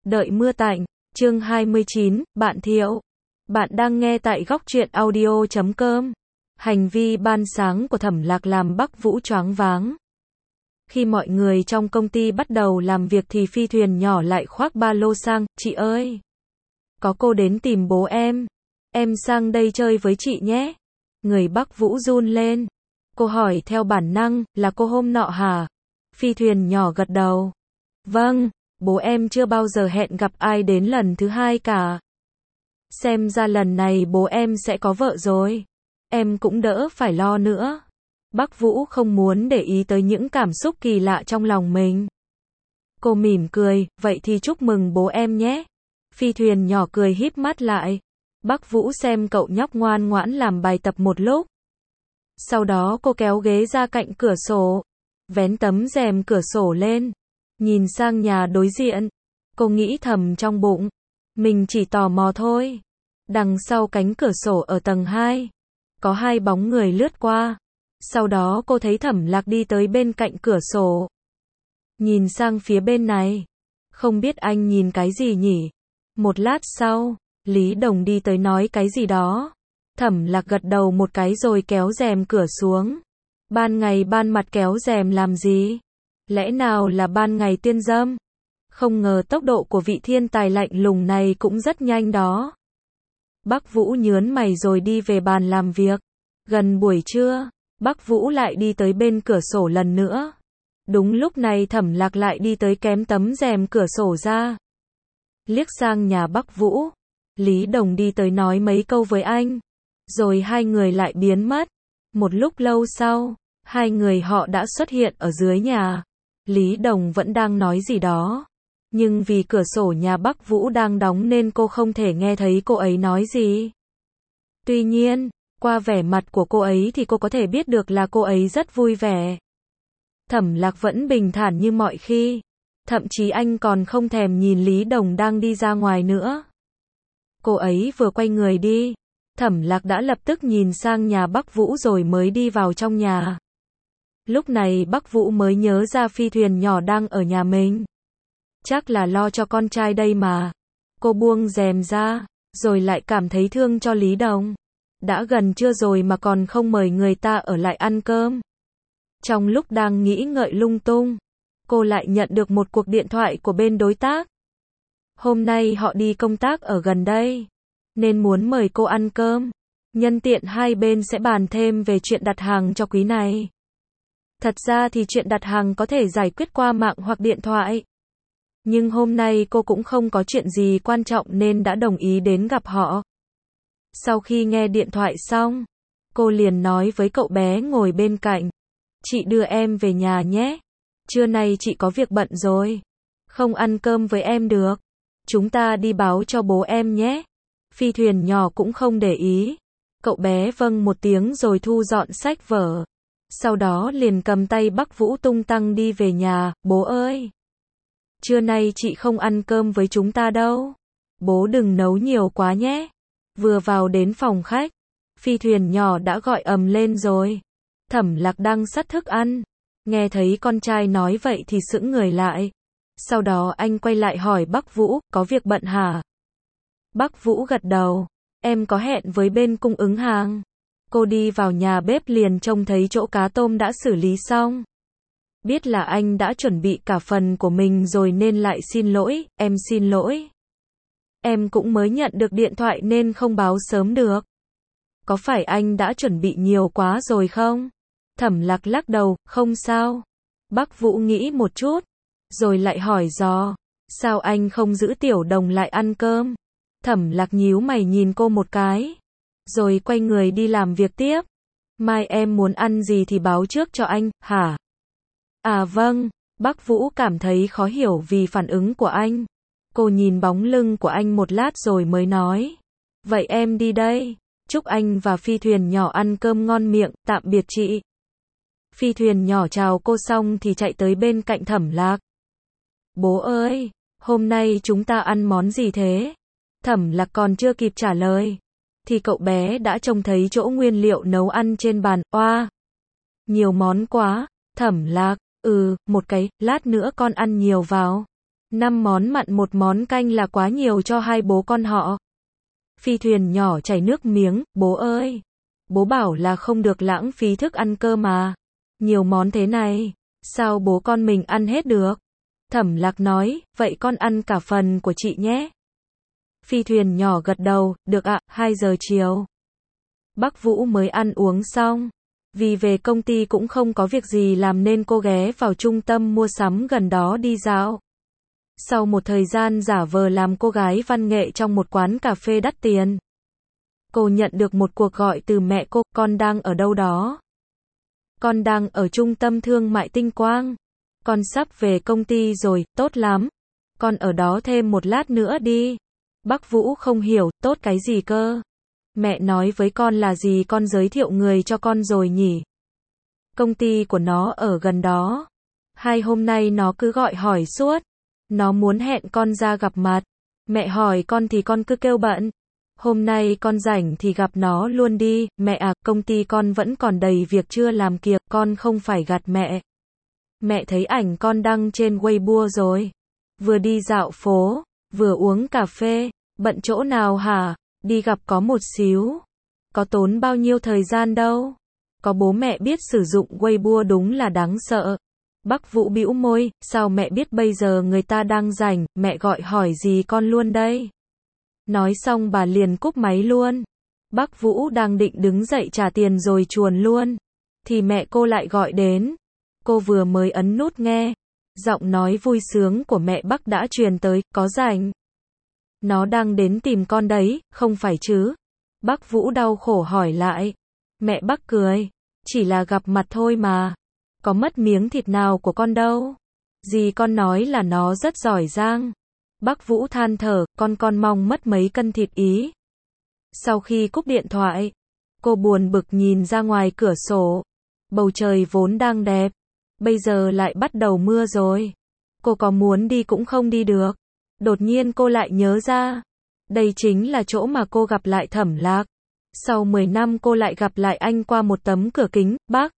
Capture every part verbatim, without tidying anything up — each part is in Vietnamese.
Đợi mưa tạnh, chương hai mươi chín, bạn Thiệu. Bạn đang nghe tại góc truyện audio chấm com. Hành vi ban sáng của Thẩm Lạc làm Bắc Vũ choáng váng. Khi mọi người trong công ty bắt đầu làm việc thì Phi Thuyền nhỏ lại khoác ba lô sang, chị ơi, có cô đến tìm bố em. Em sang đây chơi với chị nhé. Người Bắc Vũ run lên. Cô hỏi theo bản năng, là cô hôm nọ hả? Phi Thuyền nhỏ gật đầu. Vâng, bố em chưa bao giờ hẹn gặp ai đến lần thứ hai cả. Xem ra lần này bố em sẽ có vợ rồi. Em cũng đỡ phải lo nữa. Bắc Vũ không muốn để ý tới những cảm xúc kỳ lạ trong lòng mình. Cô mỉm cười, vậy thì chúc mừng bố em nhé. Phi Thuyền nhỏ cười híp mắt lại. Bắc Vũ xem cậu nhóc ngoan ngoãn làm bài tập một lúc. Sau đó cô kéo ghế ra cạnh cửa sổ, vén tấm rèm cửa sổ lên, nhìn sang nhà đối diện. Cô nghĩ thầm trong bụng, mình chỉ tò mò thôi. Đằng sau cánh cửa sổ ở tầng hai, có hai bóng người lướt qua. Sau đó cô thấy Thẩm Lạc đi tới bên cạnh cửa sổ. Nhìn sang phía bên này. Không biết anh nhìn cái gì nhỉ? Một lát sau, Lý Đồng đi tới nói cái gì đó. Thẩm Lạc gật đầu một cái rồi kéo rèm cửa xuống. Ban ngày ban mặt kéo rèm làm gì? Lẽ nào là ban ngày tiên dâm? Không ngờ tốc độ của vị thiên tài lạnh lùng này cũng rất nhanh đó. Bắc Vũ nhớn mày rồi đi về bàn làm việc. Gần buổi trưa, Bắc Vũ lại đi tới bên cửa sổ lần nữa. Đúng lúc này Thẩm Lạc lại đi tới kém tấm rèm cửa sổ ra. Liếc sang nhà Bắc Vũ, Lý Đồng đi tới nói mấy câu với anh. Rồi hai người lại biến mất. Một lúc lâu sau, hai người họ đã xuất hiện ở dưới nhà. Lý Đồng vẫn đang nói gì đó. Nhưng vì cửa sổ nhà Bắc Vũ đang đóng nên cô không thể nghe thấy cô ấy nói gì. Tuy nhiên, qua vẻ mặt của cô ấy thì cô có thể biết được là cô ấy rất vui vẻ. Thẩm Lạc vẫn bình thản như mọi khi. Thậm chí anh còn không thèm nhìn Lý Đồng đang đi ra ngoài nữa. Cô ấy vừa quay người đi, Thẩm Lạc đã lập tức nhìn sang nhà Bắc Vũ rồi mới đi vào trong nhà. Lúc này Bắc Vũ mới nhớ ra Phi Thuyền nhỏ đang ở nhà mình. Chắc là lo cho con trai đây mà. Cô buông rèm ra, rồi lại cảm thấy thương cho Lý Đồng. Đã gần trưa rồi mà còn không mời người ta ở lại ăn cơm. Trong lúc đang nghĩ ngợi lung tung, cô lại nhận được một cuộc điện thoại của bên đối tác. Hôm nay họ đi công tác ở gần đây, nên muốn mời cô ăn cơm. Nhân tiện hai bên sẽ bàn thêm về chuyện đặt hàng cho quý này. Thật ra thì chuyện đặt hàng có thể giải quyết qua mạng hoặc điện thoại. Nhưng hôm nay cô cũng không có chuyện gì quan trọng nên đã đồng ý đến gặp họ. Sau khi nghe điện thoại xong, cô liền nói với cậu bé ngồi bên cạnh. Chị đưa em về nhà nhé. Trưa nay chị có việc bận rồi. Không ăn cơm với em được. Chúng ta đi báo cho bố em nhé. Phi Thuyền nhỏ cũng không để ý. Cậu bé vâng một tiếng rồi thu dọn sách vở. Sau đó liền cầm tay Bắc Vũ tung tăng đi về nhà. Bố ơi! Trưa nay chị không ăn cơm với chúng ta đâu. Bố đừng nấu nhiều quá nhé. Vừa vào đến phòng khách, Phi Thuyền nhỏ đã gọi ầm lên rồi. Thẩm Lạc đang xắt thức ăn. Nghe thấy con trai nói vậy thì sững người lại. Sau đó anh quay lại hỏi Bắc Vũ, có việc bận hả? Bắc Vũ gật đầu. Em có hẹn với bên cung ứng hàng. Cô đi vào nhà bếp liền trông thấy chỗ cá tôm đã xử lý xong. Biết là anh đã chuẩn bị cả phần của mình rồi nên lại xin lỗi, em xin lỗi. Em cũng mới nhận được điện thoại nên không báo sớm được. Có phải anh đã chuẩn bị nhiều quá rồi không? Thẩm Lạc lắc đầu, không sao. Bắc Vũ nghĩ một chút, rồi lại hỏi dò, sao anh không giữ Tiểu Đồng lại ăn cơm? Thẩm Lạc nhíu mày nhìn cô một cái, rồi quay người đi làm việc tiếp. Mai em muốn ăn gì thì báo trước cho anh, hả? À vâng, Bắc Vũ cảm thấy khó hiểu vì phản ứng của anh. Cô nhìn bóng lưng của anh một lát rồi mới nói. Vậy em đi đây, chúc anh và Phi Thuyền nhỏ ăn cơm ngon miệng, tạm biệt chị. Phi Thuyền nhỏ chào cô xong thì chạy tới bên cạnh Thẩm Lạc. Bố ơi, hôm nay chúng ta ăn món gì thế? Thẩm Lạc còn chưa kịp trả lời, thì cậu bé đã trông thấy chỗ nguyên liệu nấu ăn trên bàn. Oa! Nhiều món quá. Thẩm Lạc, ừ, một cái, lát nữa con ăn nhiều vào. Năm món mặn một món canh là quá nhiều cho hai bố con họ. Phi Thuyền nhỏ chảy nước miếng, bố ơi. Bố bảo là không được lãng phí thức ăn cơ mà. Nhiều món thế này, sao bố con mình ăn hết được? Thẩm Lạc nói, vậy con ăn cả phần của chị nhé. Phi Thuyền nhỏ gật đầu, được ạ, hai giờ chiều. Bác Vũ mới ăn uống xong. Vì về công ty cũng không có việc gì làm nên cô ghé vào trung tâm mua sắm gần đó đi dạo. Sau một thời gian giả vờ làm cô gái văn nghệ trong một quán cà phê đắt tiền, cô nhận được một cuộc gọi từ mẹ cô, con đang ở đâu đó? Con đang ở trung tâm thương mại Tinh Quang. Con sắp về công ty rồi, tốt lắm. Con ở đó thêm một lát nữa đi. Bác Vũ không hiểu, tốt cái gì cơ? Mẹ nói với con là gì, con giới thiệu người cho con rồi nhỉ? Công ty của nó ở gần đó. Hai hôm nay nó cứ gọi hỏi suốt. Nó muốn hẹn con ra gặp mặt. Mẹ hỏi con thì con cứ kêu bận. Hôm nay con rảnh thì gặp nó luôn đi. Mẹ à, công ty con vẫn còn đầy việc chưa làm kịp, con không phải gạt mẹ. Mẹ thấy ảnh con đăng trên Weibo rồi. Vừa đi dạo phố, vừa uống cà phê. Bận chỗ nào hả? Đi gặp có một xíu. Có tốn bao nhiêu thời gian đâu. Có bố mẹ biết sử dụng Weibo đúng là đáng sợ. Bác Vũ bĩu môi, sao mẹ biết bây giờ người ta đang rảnh, mẹ gọi hỏi gì con luôn đây. Nói xong bà liền cúp máy luôn. Bác Vũ đang định đứng dậy trả tiền rồi chuồn luôn. Thì mẹ cô lại gọi đến. Cô vừa mới ấn nút nghe. Giọng nói vui sướng của mẹ Bác đã truyền tới, có rảnh. Nó đang đến tìm con đấy, không phải chứ? Bác Vũ đau khổ hỏi lại. Mẹ Bác cười. Chỉ là gặp mặt thôi mà. Có mất miếng thịt nào của con đâu. Dì con nói là nó rất giỏi giang. Bác Vũ than thở, con con mong mất mấy cân thịt ý. Sau khi cúp điện thoại, cô buồn bực nhìn ra ngoài cửa sổ. Bầu trời vốn đang đẹp, bây giờ lại bắt đầu mưa rồi. Cô có muốn đi cũng không đi được. Đột nhiên cô lại nhớ ra. Đây chính là chỗ mà cô gặp lại Thẩm Lạc. Sau mười năm cô lại gặp lại anh qua một tấm cửa kính. Bác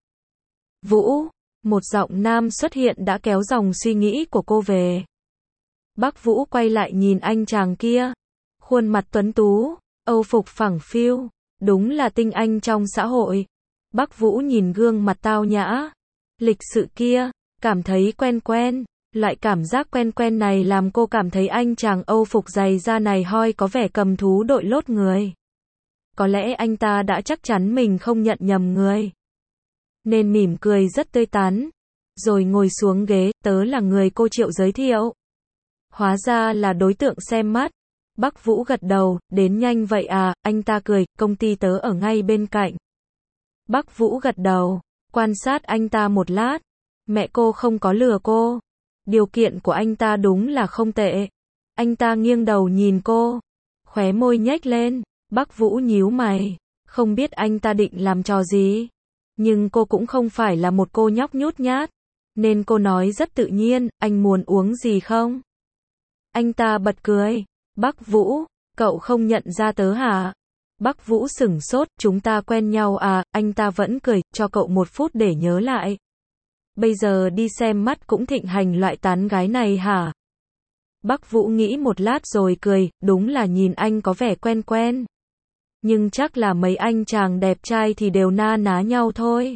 Vũ, một giọng nam xuất hiện đã kéo dòng suy nghĩ của cô về. Bác Vũ quay lại nhìn anh chàng kia. Khuôn mặt tuấn tú, âu phục phẳng phiu, đúng là tinh anh trong xã hội. Bác Vũ nhìn gương mặt tao nhã, lịch sự kia, cảm thấy quen quen. Loại cảm giác quen quen này làm cô cảm thấy anh chàng âu phục dày da này hoi có vẻ cầm thú đội lốt người. Có lẽ anh ta đã chắc chắn mình không nhận nhầm người, nên mỉm cười rất tươi tắn, rồi ngồi xuống ghế. Tớ là người cô Triệu giới thiệu. Hóa ra là đối tượng xem mắt. Bác Vũ gật đầu, đến nhanh vậy à, anh ta cười, công ty tớ ở ngay bên cạnh. Bác Vũ gật đầu, quan sát anh ta một lát. Mẹ cô không có lừa cô. Điều kiện của anh ta đúng là không tệ. Anh ta nghiêng đầu nhìn cô, khóe môi nhếch lên. Bác Vũ nhíu mày, không biết anh ta định làm trò gì. Nhưng cô cũng không phải là một cô nhóc nhút nhát, nên cô nói rất tự nhiên, anh muốn uống gì không? Anh ta bật cười. Bác Vũ, cậu không nhận ra tớ hả? Bác Vũ sửng sốt, chúng ta quen nhau à? Anh ta vẫn cười, cho cậu một phút để nhớ lại. Bây giờ đi xem mắt cũng thịnh hành loại tán gái này hả? Bác Vũ nghĩ một lát rồi cười, đúng là nhìn anh có vẻ quen quen. Nhưng chắc là mấy anh chàng đẹp trai thì đều na ná nhau thôi.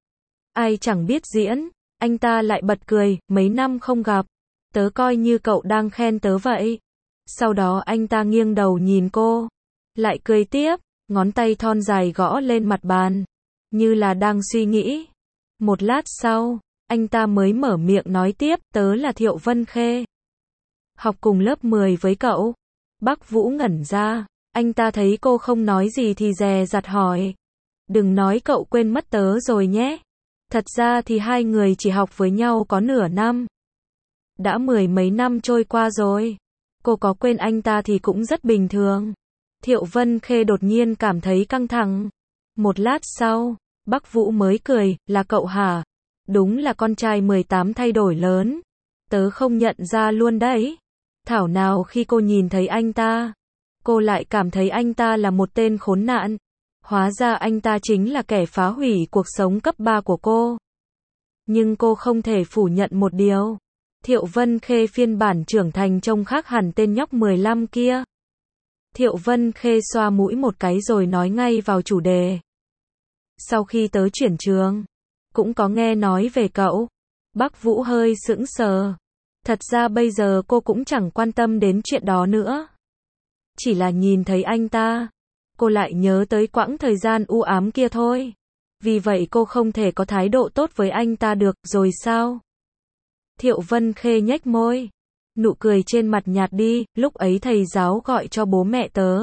Ai chẳng biết diễn. Anh ta lại bật cười, mấy năm không gặp. Tớ coi như cậu đang khen tớ vậy. Sau đó anh ta nghiêng đầu nhìn cô, lại cười tiếp, ngón tay thon dài gõ lên mặt bàn, như là đang suy nghĩ. Một lát sau, anh ta mới mở miệng nói tiếp, tớ là Thiệu Vân Khê. Học cùng lớp mười với cậu. Bác Vũ ngẩn ra, anh ta thấy cô không nói gì thì dè dặt hỏi. Đừng nói cậu quên mất tớ rồi nhé. Thật ra thì hai người chỉ học với nhau có nửa năm. Đã mười mấy năm trôi qua rồi. Cô có quên anh ta thì cũng rất bình thường. Thiệu Vân Khê đột nhiên cảm thấy căng thẳng. Một lát sau, Bác Vũ mới cười, là cậu hả? Đúng là con trai mười tám thay đổi lớn. Tớ không nhận ra luôn đấy. Thảo nào khi cô nhìn thấy anh ta, cô lại cảm thấy anh ta là một tên khốn nạn. Hóa ra anh ta chính là kẻ phá hủy cuộc sống cấp ba của cô. Nhưng cô không thể phủ nhận một điều. Thiệu Vân Khê phiên bản trưởng thành trông khác hẳn tên nhóc mười lăm kia. Thiệu Vân Khê xoa mũi một cái rồi nói ngay vào chủ đề. Sau khi tớ chuyển trường, cũng có nghe nói về cậu. Bắc Vũ hơi sững sờ. Thật ra bây giờ cô cũng chẳng quan tâm đến chuyện đó nữa. Chỉ là nhìn thấy anh ta, cô lại nhớ tới quãng thời gian u ám kia thôi. Vì vậy cô không thể có thái độ tốt với anh ta được, rồi sao? Thiệu Vân Khê nhếch môi. Nụ cười trên mặt nhạt đi, lúc ấy thầy giáo gọi cho bố mẹ tớ.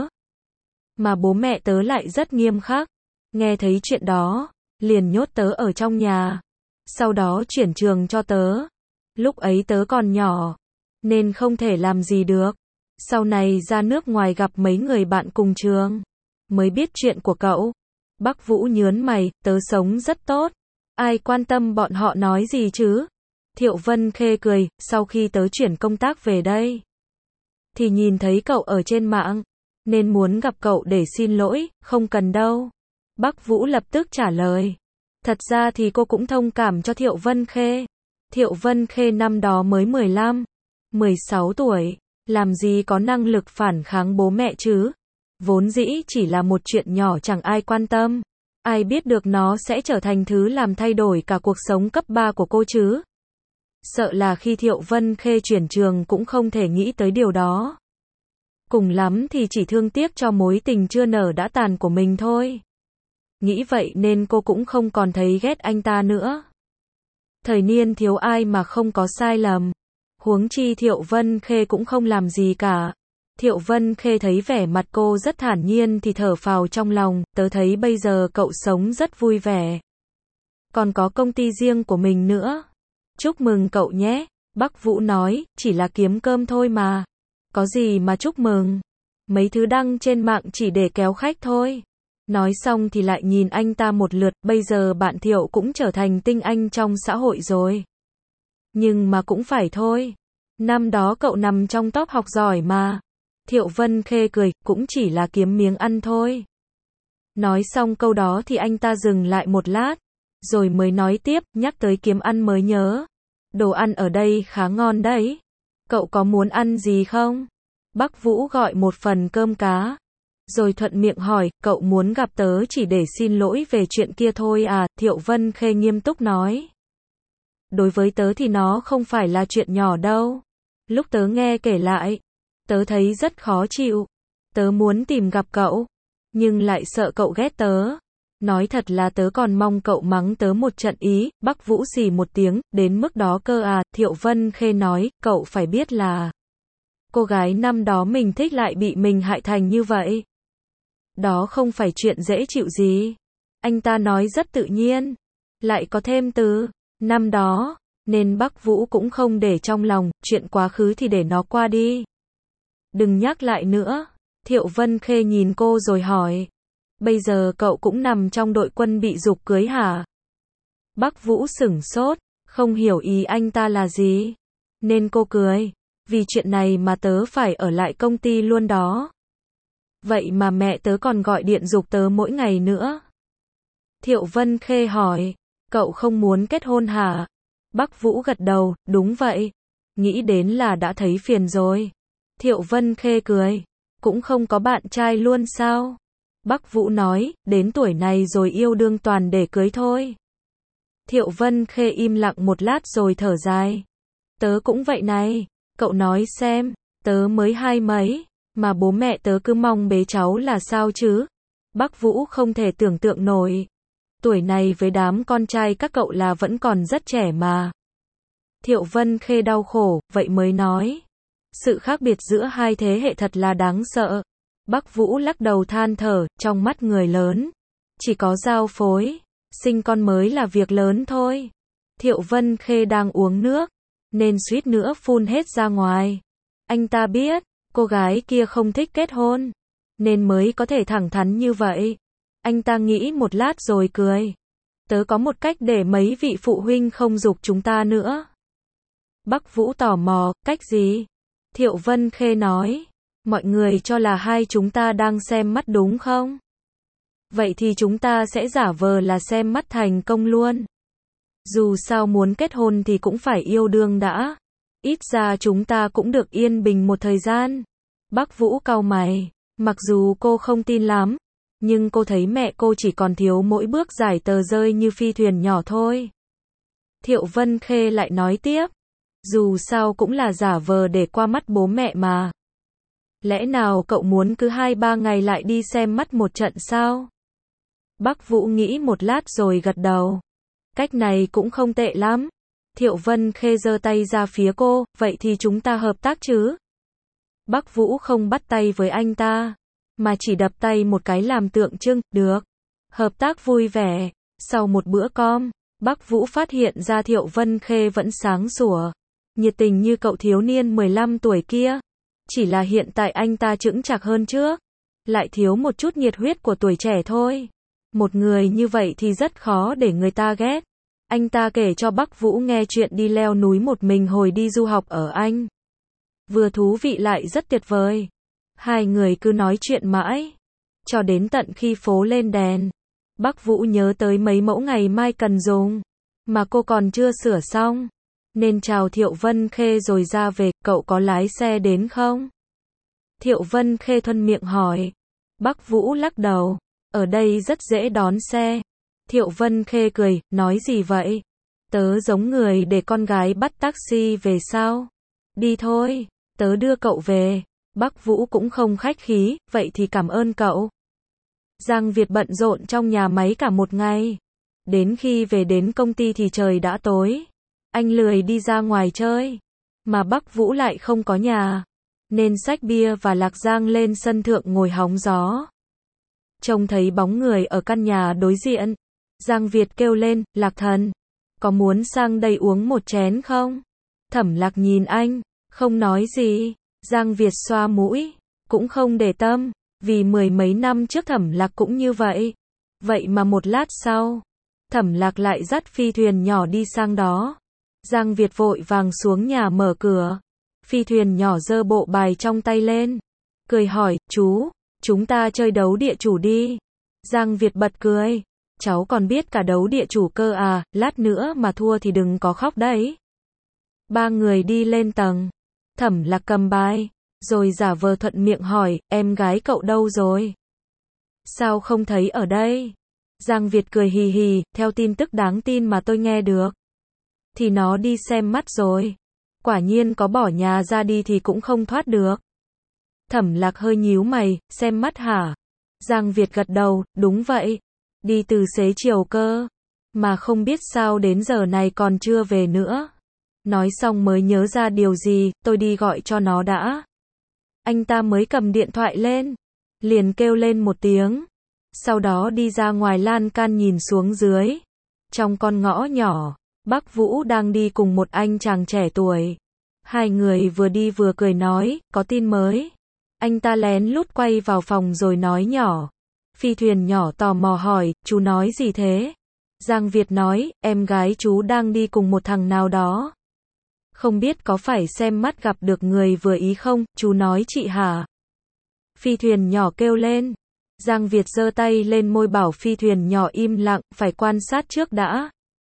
Mà bố mẹ tớ lại rất nghiêm khắc. Nghe thấy chuyện đó, liền nhốt tớ ở trong nhà. Sau đó chuyển trường cho tớ. Lúc ấy tớ còn nhỏ, nên không thể làm gì được. Sau này ra nước ngoài gặp mấy người bạn cùng trường, mới biết chuyện của cậu. Bắc Vũ nhớn mày, tớ sống rất tốt. Ai quan tâm bọn họ nói gì chứ? Thiệu Vân Khê cười, sau khi tớ chuyển công tác về đây, thì nhìn thấy cậu ở trên mạng, nên muốn gặp cậu để xin lỗi, không cần đâu. Bắc Vũ lập tức trả lời. Thật ra thì cô cũng thông cảm cho Thiệu Vân Khê. Thiệu Vân Khê năm đó mới mười lăm, mười sáu tuổi, làm gì có năng lực phản kháng bố mẹ chứ? Vốn dĩ chỉ là một chuyện nhỏ chẳng ai quan tâm. Ai biết được nó sẽ trở thành thứ làm thay đổi cả cuộc sống cấp ba của cô chứ? Sợ là khi Thiệu Vân Khê chuyển trường cũng không thể nghĩ tới điều đó. Cùng lắm thì chỉ thương tiếc cho mối tình chưa nở đã tàn của mình thôi. Nghĩ vậy nên cô cũng không còn thấy ghét anh ta nữa. Thời niên thiếu ai mà không có sai lầm. Huống chi Thiệu Vân Khê cũng không làm gì cả. Thiệu Vân Khê thấy vẻ mặt cô rất thản nhiên thì thở phào trong lòng, tớ thấy bây giờ cậu sống rất vui vẻ. Còn có công ty riêng của mình nữa. Chúc mừng cậu nhé, Bắc Vũ nói, chỉ là kiếm cơm thôi mà. Có gì mà chúc mừng. Mấy thứ đăng trên mạng chỉ để kéo khách thôi. Nói xong thì lại nhìn anh ta một lượt, bây giờ bạn Thiệu cũng trở thành tinh anh trong xã hội rồi. Nhưng mà cũng phải thôi. Năm đó cậu nằm trong top học giỏi mà. Thiệu Vân Khê cười, cũng chỉ là kiếm miếng ăn thôi. Nói xong câu đó thì anh ta dừng lại một lát, rồi mới nói tiếp, nhắc tới kiếm ăn mới nhớ. Đồ ăn ở đây khá ngon đấy. Cậu có muốn ăn gì không? Bắc Vũ gọi một phần cơm cá. Rồi thuận miệng hỏi, cậu muốn gặp tớ chỉ để xin lỗi về chuyện kia thôi à? Thiệu Vân Khê nghiêm túc nói. Đối với tớ thì nó không phải là chuyện nhỏ đâu. Lúc tớ nghe kể lại, tớ thấy rất khó chịu. Tớ muốn tìm gặp cậu, nhưng lại sợ cậu ghét tớ. Nói thật là tớ còn mong cậu mắng tớ một trận ý. Bắc Vũ xì một tiếng, đến mức đó cơ à? Thiệu Vân Khê nói, cậu phải biết là cô gái năm đó mình thích lại bị mình hại thành như vậy. Đó không phải chuyện dễ chịu gì. Anh ta nói rất tự nhiên, lại có thêm từ năm đó, nên Bắc Vũ cũng không để trong lòng, chuyện quá khứ thì để nó qua đi. Đừng nhắc lại nữa. Thiệu Vân Khê nhìn cô rồi hỏi, bây giờ cậu cũng nằm trong đội quân bị giục cưới hả? Bắc Vũ sửng sốt, không hiểu ý anh ta là gì. Nên cô cười, vì chuyện này mà tớ phải ở lại công ty luôn đó. Vậy mà mẹ tớ còn gọi điện giục tớ mỗi ngày nữa. Thiệu Vân Khê hỏi, cậu không muốn kết hôn hả? Bắc Vũ gật đầu, đúng vậy. Nghĩ đến là đã thấy phiền rồi. Thiệu Vân Khê cười, cũng không có bạn trai luôn sao? Bắc Vũ nói, đến tuổi này rồi yêu đương toàn để cưới thôi. Thiệu Vân Khê im lặng một lát rồi thở dài. Tớ cũng vậy này, cậu nói xem, tớ mới hai mấy, mà bố mẹ tớ cứ mong bế cháu là sao chứ? Bắc Vũ không thể tưởng tượng nổi. Tuổi này với đám con trai các cậu là vẫn còn rất trẻ mà. Thiệu Vân Khê đau khổ, vậy mới nói. Sự khác biệt giữa hai thế hệ thật là đáng sợ. Bắc Vũ lắc đầu than thở, trong mắt người lớn, chỉ có giao phối, sinh con mới là việc lớn thôi. Thiệu Vân Khê đang uống nước, nên suýt nữa phun hết ra ngoài. Anh ta biết, cô gái kia không thích kết hôn, nên mới có thể thẳng thắn như vậy. Anh ta nghĩ một lát rồi cười. Tớ có một cách để mấy vị phụ huynh không giục chúng ta nữa. Bắc Vũ tò mò, cách gì? Thiệu Vân Khê nói, mọi người cho là hai chúng ta đang xem mắt đúng không? Vậy thì chúng ta sẽ giả vờ là xem mắt thành công luôn. Dù sao muốn kết hôn thì cũng phải yêu đương đã. Ít ra chúng ta cũng được yên bình một thời gian. Bắc Vũ cau mày. Mặc dù cô không tin lắm, nhưng cô thấy mẹ cô chỉ còn thiếu mỗi bước giải tờ rơi như phi thuyền nhỏ thôi. Thiệu Vân Khê lại nói tiếp. Dù sao cũng là giả vờ để qua mắt bố mẹ mà. Lẽ nào cậu muốn cứ hai ba ngày lại đi xem mắt một trận sao? Bắc Vũ nghĩ một lát rồi gật đầu. Cách này cũng không tệ lắm. Thiệu Vân Khê giơ tay ra phía cô, vậy thì chúng ta hợp tác chứ? Bắc Vũ không bắt tay với anh ta, mà chỉ đập tay một cái làm tượng trưng, được. Hợp tác vui vẻ. Sau một bữa cơm, Bắc Vũ phát hiện ra Thiệu Vân Khê vẫn sáng sủa, nhiệt tình như cậu thiếu niên mười lăm tuổi kia. Chỉ là hiện tại anh ta chững chạc hơn trước, lại thiếu một chút nhiệt huyết của tuổi trẻ thôi. Một người như vậy thì rất khó để người ta ghét. Anh ta kể cho Bắc Vũ nghe chuyện đi leo núi một mình hồi đi du học ở Anh. Vừa thú vị lại rất tuyệt vời. Hai người cứ nói chuyện mãi, cho đến tận khi phố lên đèn. Bắc Vũ nhớ tới mấy mẫu ngày mai cần dùng, mà cô còn chưa sửa xong. Nên chào Thiệu Vân Khê rồi ra về, cậu có lái xe đến không? Thiệu Vân Khê thuận miệng hỏi. Bắc Vũ lắc đầu, ở đây rất dễ đón xe. Thiệu Vân Khê cười, nói gì vậy? Tớ giống người để con gái bắt taxi về sao? Đi thôi, tớ đưa cậu về. Bắc Vũ cũng không khách khí, vậy thì cảm ơn cậu. Giang Việt bận rộn trong nhà máy cả một ngày. Đến khi về đến công ty thì trời đã tối. Anh lười đi ra ngoài chơi, mà Bắc Vũ lại không có nhà, nên xách bia và Lạc Giang lên sân thượng ngồi hóng gió. Trông thấy bóng người ở căn nhà đối diện, Giang Việt kêu lên, Lạc Thần, có muốn sang đây uống một chén không? Thẩm Lạc nhìn anh, không nói gì. Giang Việt xoa mũi, cũng không để tâm, vì mười mấy năm trước Thẩm Lạc cũng như vậy. Vậy mà một lát sau, Thẩm Lạc lại dắt phi thuyền nhỏ đi sang đó. Giang Việt vội vàng xuống nhà mở cửa. Phi thuyền nhỏ giơ bộ bài trong tay lên, cười hỏi, chú, chúng ta chơi đấu địa chủ đi. Giang Việt bật cười, cháu còn biết cả đấu địa chủ cơ à, lát nữa mà thua thì đừng có khóc đấy. Ba người đi lên tầng. Thẩm Lạc cầm bài, rồi giả vờ thuận miệng hỏi, em gái cậu đâu rồi? Sao không thấy ở đây? Giang Việt cười hì hì, theo tin tức đáng tin mà tôi nghe được, thì nó đi xem mắt rồi. Quả nhiên có bỏ nhà ra đi thì cũng không thoát được. Thẩm Lạc hơi nhíu mày, xem mắt hả? Giang Việt gật đầu, đúng vậy. Đi từ xế chiều cơ, mà không biết sao đến giờ này còn chưa về nữa. Nói xong mới nhớ ra điều gì, tôi đi gọi cho nó đã. Anh ta mới cầm điện thoại lên, liền kêu lên một tiếng. Sau đó đi ra ngoài lan can nhìn xuống dưới. Trong con ngõ nhỏ, Bắc Vũ đang đi cùng một anh chàng trẻ tuổi. Hai người vừa đi vừa cười nói, có tin mới. Anh ta lén lút quay vào phòng rồi nói nhỏ. Phi thuyền nhỏ tò mò hỏi, chú nói gì thế? Giang Việt nói, em gái chú đang đi cùng một thằng nào đó. Không biết có phải xem mắt gặp được người vừa ý không, chú nói chị hả? Phi thuyền nhỏ kêu lên. Giang Việt giơ tay lên môi bảo phi thuyền nhỏ im lặng, phải quan sát trước đã.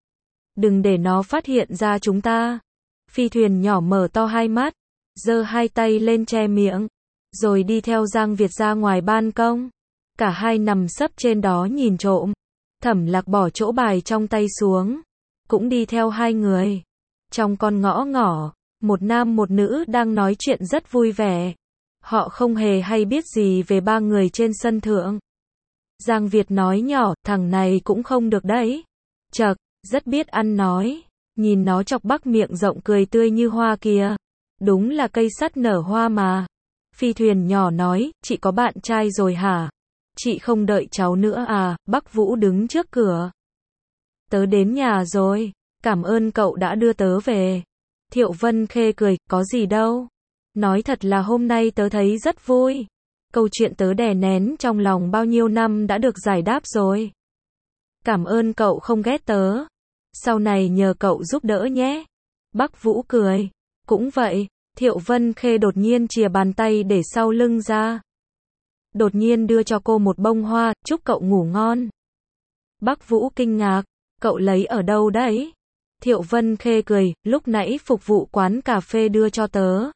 Đừng để nó phát hiện ra chúng ta. Phi thuyền nhỏ mở to hai mắt, giơ hai tay lên che miệng, rồi đi theo Giang Việt ra ngoài ban công. Cả hai nằm sấp trên đó nhìn trộm. Thẩm Lạc bỏ chỗ bài trong tay xuống, cũng đi theo hai người. Trong con ngõ ngỏ, một nam một nữ đang nói chuyện rất vui vẻ. Họ không hề hay biết gì về ba người trên sân thượng. Giang Việt nói nhỏ, thằng này cũng không được đấy. Chậc, rất biết ăn nói. Nhìn nó chọc bắc miệng rộng cười tươi như hoa kìa. Đúng là cây sắt nở hoa mà. Phi thuyền nhỏ nói, chị có bạn trai rồi hả? Chị không đợi cháu nữa à? Bắc Vũ đứng trước cửa. Tớ đến nhà rồi, cảm ơn cậu đã đưa tớ về. Thiệu Vân Khê cười, có gì đâu. Nói thật là hôm nay tớ thấy rất vui. Câu chuyện tớ đè nén trong lòng bao nhiêu năm đã được giải đáp rồi. Cảm ơn cậu không ghét tớ. Sau này nhờ cậu giúp đỡ nhé. Bắc Vũ cười. Cũng vậy. Thiệu Vân Khê đột nhiên chìa bàn tay để sau lưng ra. Đột nhiên đưa cho cô một bông hoa, chúc cậu ngủ ngon. Bắc Vũ kinh ngạc. Cậu lấy ở đâu đấy? Thiệu Vân Khê cười, lúc nãy phục vụ quán cà phê đưa cho tớ.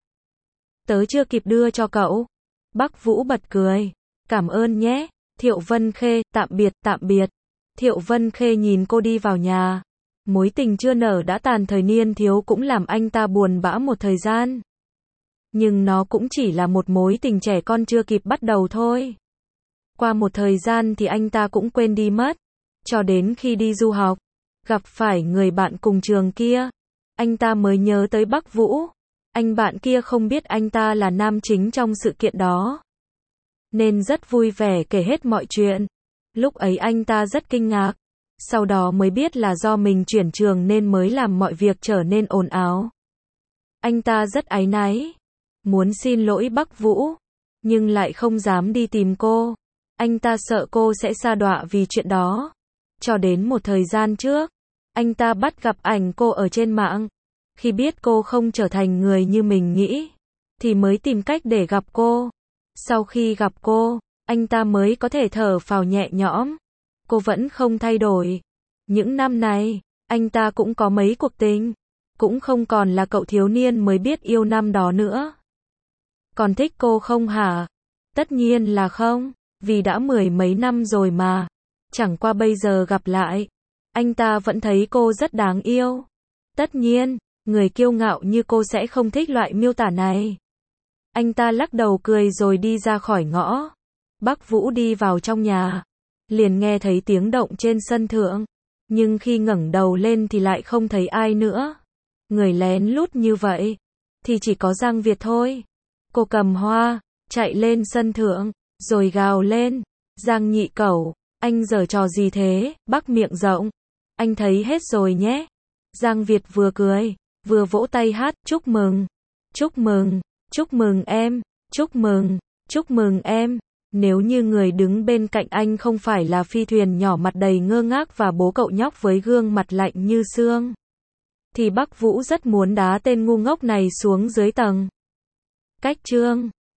Tớ chưa kịp đưa cho cậu. Bắc Vũ bật cười. Cảm ơn nhé. Thiệu Vân Khê, tạm biệt, tạm biệt. Thiệu Vân Khê nhìn cô đi vào nhà. Mối tình chưa nở đã tàn thời niên thiếu cũng làm anh ta buồn bã một thời gian. Nhưng nó cũng chỉ là một mối tình trẻ con chưa kịp bắt đầu thôi. Qua một thời gian thì anh ta cũng quên đi mất. Cho đến khi đi du học, gặp phải người bạn cùng trường kia, anh ta mới nhớ tới Bắc Vũ. Anh bạn kia không biết anh ta là nam chính trong sự kiện đó, nên rất vui vẻ kể hết mọi chuyện. Lúc ấy anh ta rất kinh ngạc, sau đó mới biết là do mình chuyển trường nên mới làm mọi việc trở nên ồn ào. Anh ta rất áy náy, muốn xin lỗi Bắc Vũ, nhưng lại không dám đi tìm cô. Anh ta sợ cô sẽ sa đọa vì chuyện đó. Cho đến một thời gian trước, anh ta bắt gặp ảnh cô ở trên mạng. Khi biết cô không trở thành người như mình nghĩ, thì mới tìm cách để gặp cô. Sau khi gặp cô, anh ta mới có thể thở phào nhẹ nhõm. Cô vẫn không thay đổi. Những năm này, anh ta cũng có mấy cuộc tình. Cũng không còn là cậu thiếu niên mới biết yêu năm đó nữa. Còn thích cô không hả? Tất nhiên là không, vì đã mười mấy năm rồi mà. Chẳng qua bây giờ gặp lại, anh ta vẫn thấy cô rất đáng yêu. Tất nhiên, người kiêu ngạo như cô sẽ không thích loại miêu tả này. Anh ta lắc đầu cười rồi đi ra khỏi ngõ. Bắc Vũ đi vào trong nhà, liền nghe thấy tiếng động trên sân thượng. Nhưng khi ngẩng đầu lên thì lại không thấy ai nữa. Người lén lút như vậy, thì chỉ có Giang Việt thôi. Cô cầm hoa, chạy lên sân thượng, rồi gào lên. Giang nhị cẩu, anh giở trò gì thế? Bắc miệng rộng. Anh thấy hết rồi nhé. Giang Việt vừa cười, vừa vỗ tay hát, chúc mừng, chúc mừng, chúc mừng em, chúc mừng, chúc mừng em. Nếu như người đứng bên cạnh anh không phải là Phi Thuyền nhỏ mặt đầy ngơ ngác và bố cậu nhóc với gương mặt lạnh như xương, thì Bắc Vũ rất muốn đá tên ngu ngốc này xuống dưới tầng. Cách chương